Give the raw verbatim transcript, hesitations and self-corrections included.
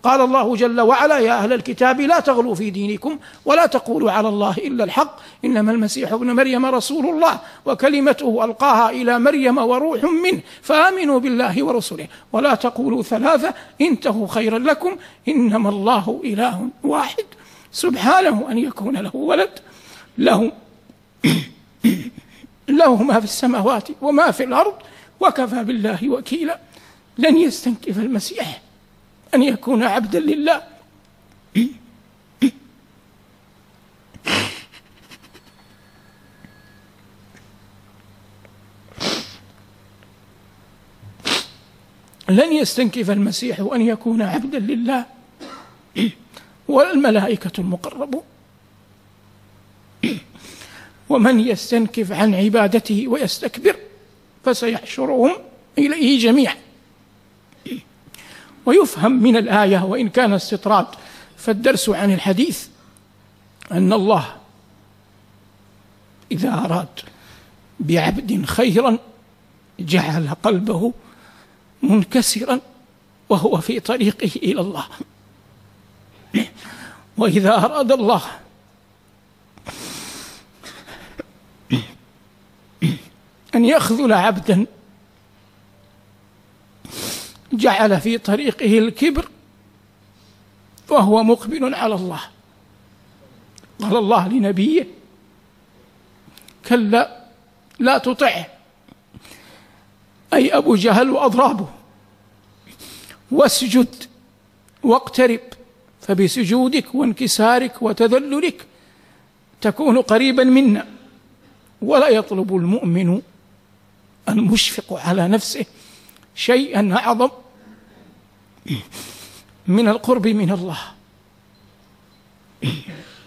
قال الله جل وعلا: يا أهل الكتاب لا تغلوا في دينكم ولا تقولوا على الله إلا الحق إنما المسيح ابن مريم رسول الله وكلمته ألقاها إلى مريم وروح منه فآمنوا بالله ورسله ولا تقولوا ثلاثة انتهوا خيرا لكم إنما الله إله واحد سبحانه أن يكون له ولد له له ما في السماوات وما في الأرض وكفى بالله وكيلا. لن يستنكف المسيح أن يكون عبدا لله. لن يستنكف المسيح أن يكون عبدا لله والملائكة المقربون. ومن يستنكف عن عبادته ويستكبر فسيحشرهم إليه جميعا. ويفهم من الآية وإن كان استطراد فالدرس عن الحديث أن الله إذا أراد بعبد خيرا جعل قلبه منكسرا وهو في طريقه إلى الله، وإذا أراد الله أن يخذل عبدا جعل في طريقه الكبر وهو مقبل على الله. قال الله لنبيه: كلا لا تطعه، أي أبو جهل وأضرابه، واسجد واقترب، فبسجودك وانكسارك وتذللك تكون قريبا منا. ولا يطلب المؤمن المشفق على نفسه شيئا أعظم من القرب من الله.